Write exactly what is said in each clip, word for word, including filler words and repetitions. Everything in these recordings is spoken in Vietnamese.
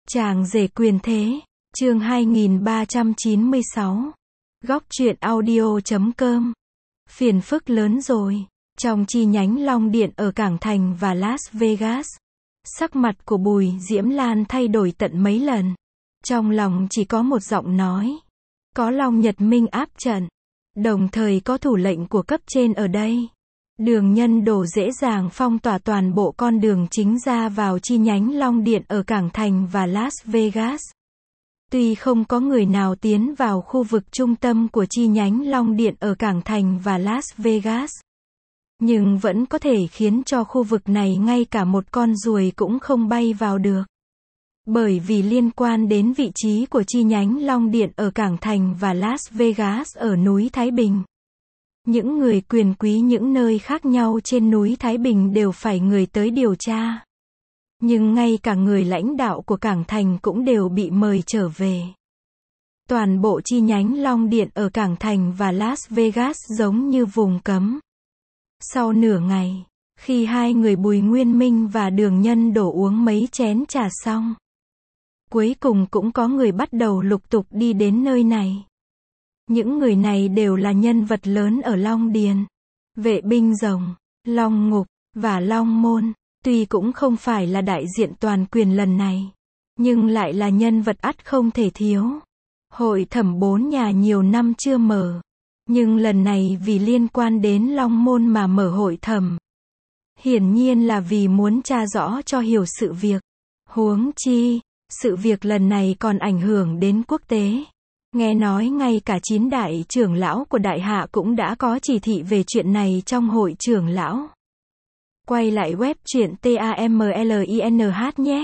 Chàng rể quyền thế, chương hai nghìn ba trăm chín mươi sáu. Góc truyện audio chấm com. Phiền phức lớn rồi. Trong chi nhánh Long Điện ở Cảng Thành và Las Vegas, sắc mặt của Bùi Diễm Lan thay đổi tận mấy lần. Trong lòng chỉ có một giọng nói. Có Long Nhật Minh áp trận. Đồng thời có thủ lệnh của cấp trên ở đây. Đường Nhân Đồ dễ dàng phong tỏa toàn bộ con đường chính ra vào chi nhánh Long Điện ở Cảng Thành và Las Vegas. Tuy không có người nào tiến vào khu vực trung tâm của chi nhánh Long Điện ở Cảng Thành và Las Vegas, nhưng vẫn có thể khiến cho khu vực này ngay cả một con ruồi cũng không bay vào được. Bởi vì liên quan đến vị trí của chi nhánh Long Điện ở Cảng Thành và Las Vegas ở núi Thái Bình. Những người quyền quý những nơi khác nhau trên núi Thái Bình đều phải người tới điều tra. Nhưng ngay cả người lãnh đạo của Cảng Thành cũng đều bị mời trở về. Toàn bộ chi nhánh Long Điện ở Cảng Thành và Las Vegas giống như vùng cấm. Sau nửa ngày, khi hai người Bùi Nguyên Minh và Đường Nhân Đổ uống mấy chén trà xong, cuối cùng cũng có người bắt đầu lục tục đi đến nơi này. Những người này đều là nhân vật lớn ở Long Điền. Vệ binh rồng, Long Ngục, và Long Môn, tuy cũng không phải là đại diện toàn quyền lần này, nhưng lại là nhân vật ắt không thể thiếu. Hội thẩm bốn nhà nhiều năm chưa mở, nhưng lần này vì liên quan đến Long Môn mà mở hội thẩm. Hiển nhiên là vì muốn tra rõ cho hiểu sự việc. Huống chi, sự việc lần này còn ảnh hưởng đến quốc tế. Nghe nói ngay cả chín đại trưởng lão của đại hạ cũng đã có chỉ thị về chuyện này trong hội trưởng lão. Quay lại web truyện tamlinnh nhé.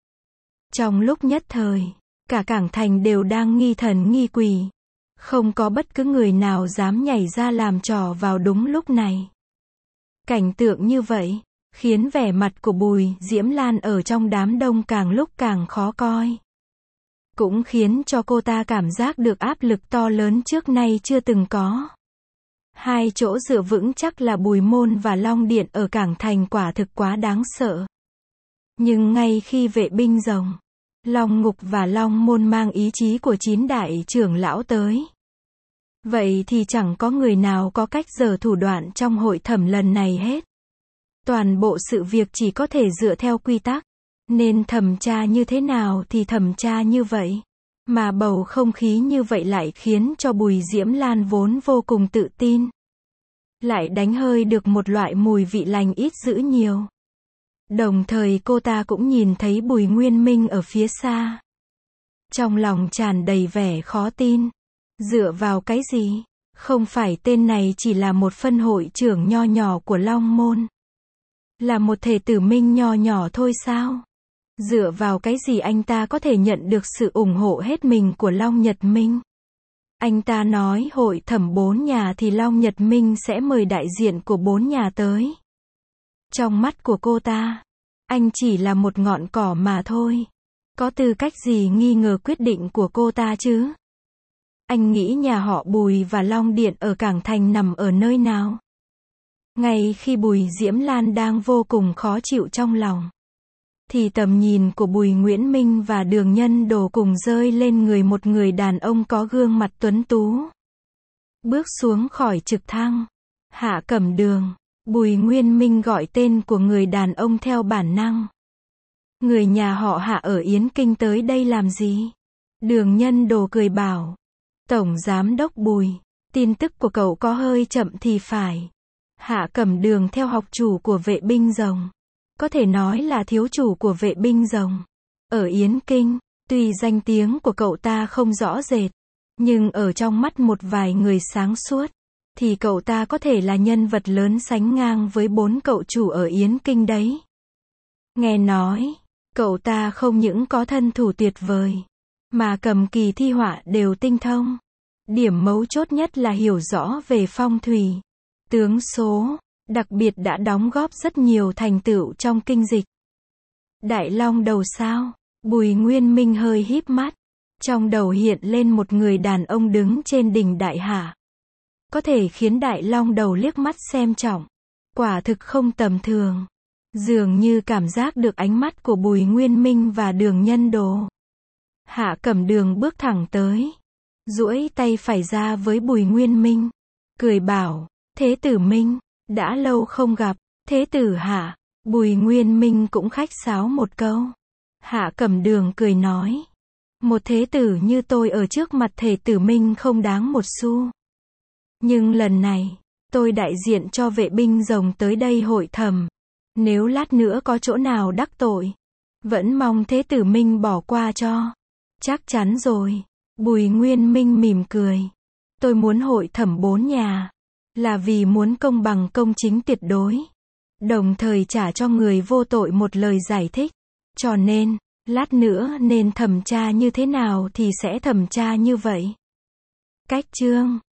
Trong lúc nhất thời, cả Cảng Thành đều đang nghi thần nghi quỷ. Không có bất cứ người nào dám nhảy ra làm trò vào đúng lúc này. Cảnh tượng như vậy, khiến vẻ mặt của Bùi Diễm Lan ở trong đám đông càng lúc càng khó coi. Cũng khiến cho cô ta cảm giác được áp lực to lớn trước nay chưa từng có. Hai chỗ dựa vững chắc là Bùi Môn và Long Điện ở Cảng Thành quả thực quá đáng sợ. Nhưng ngay khi vệ binh rồng, Long Ngục và Long Môn mang ý chí của chín đại trưởng lão tới, vậy thì chẳng có người nào có cách giở thủ đoạn trong hội thẩm lần này hết. Toàn bộ sự việc chỉ có thể dựa theo quy tắc. Nên thẩm tra như thế nào thì thẩm tra như vậy. Mà bầu không khí như vậy lại khiến cho Bùi Diễm Lan vốn vô cùng tự tin, lại đánh hơi được một loại mùi vị lành ít dữ nhiều. Đồng thời cô ta cũng nhìn thấy Bùi Nguyên Minh ở phía xa. Trong lòng tràn đầy vẻ khó tin. Dựa vào cái gì? Không phải tên này chỉ là một phân hội trưởng nho nhỏ của Long Môn, là một thể tử minh nho nhỏ thôi sao? Dựa vào cái gì anh ta có thể nhận được sự ủng hộ hết mình của Long Nhật Minh? Anh ta nói hội thẩm bốn nhà thì Long Nhật Minh sẽ mời đại diện của bốn nhà tới. Trong mắt của cô ta, anh chỉ là một ngọn cỏ mà thôi. Có tư cách gì nghi ngờ quyết định của cô ta chứ? Anh nghĩ nhà họ Bùi và Long Điện ở Cảng Thành nằm ở nơi nào? Ngay khi Bùi Diễm Lan đang vô cùng khó chịu trong lòng, thì tầm nhìn của Bùi Nguyễn Minh và Đường Nhân Đồ cùng rơi lên người một người đàn ông có gương mặt tuấn tú. Bước xuống khỏi trực thăng, Hạ Cẩm Đường, Bùi Nguyên Minh gọi tên của người đàn ông theo bản năng. Người nhà họ Hạ ở Yến Kinh tới đây làm gì? Đường Nhân Đồ cười bảo, Tổng Giám đốc Bùi, tin tức của cậu có hơi chậm thì phải. Hạ Cẩm Đường theo học chủ của vệ binh rồng, có thể nói là thiếu chủ của vệ binh rồng ở Yến Kinh. Tuy danh tiếng của cậu ta không rõ rệt, nhưng ở trong mắt một vài người sáng suốt, thì cậu ta có thể là nhân vật lớn sánh ngang với bốn cậu chủ ở Yến Kinh đấy. Nghe nói, cậu ta không những có thân thủ tuyệt vời, mà cầm kỳ thi họa đều tinh thông. Điểm mấu chốt nhất là hiểu rõ về phong thủy, tướng số, đặc biệt đã đóng góp rất nhiều thành tựu trong kinh dịch. Đại Long Đầu sao? Bùi Nguyên Minh hơi híp mắt. Trong đầu hiện lên một người đàn ông đứng trên đỉnh đại hạ, có thể khiến Đại Long Đầu liếc mắt xem trọng. Quả thực không tầm thường. Dường như cảm giác được ánh mắt của Bùi Nguyên Minh và Đường Nhân Đồ. Hạ Cẩm Đường bước thẳng tới, duỗi tay phải ra với Bùi Nguyên Minh, cười bảo, thế tử Minh, đã lâu không gặp, thế tử Hạ. Bùi Nguyên Minh cũng khách sáo một câu. Hạ Cẩm Đường cười nói, một thế tử như tôi ở trước mặt thể tử Minh không đáng một xu. Nhưng lần này, tôi đại diện cho vệ binh rồng tới đây hội thẩm. Nếu lát nữa có chỗ nào đắc tội, vẫn mong thế tử Minh bỏ qua cho. Chắc chắn rồi. Bùi Nguyên Minh mỉm cười. Tôi muốn hội thẩm bốn nhà, là vì muốn công bằng công chính tuyệt đối. Đồng thời trả cho người vô tội một lời giải thích. Cho nên, lát nữa nên thẩm tra như thế nào thì sẽ thẩm tra như vậy. Cách chương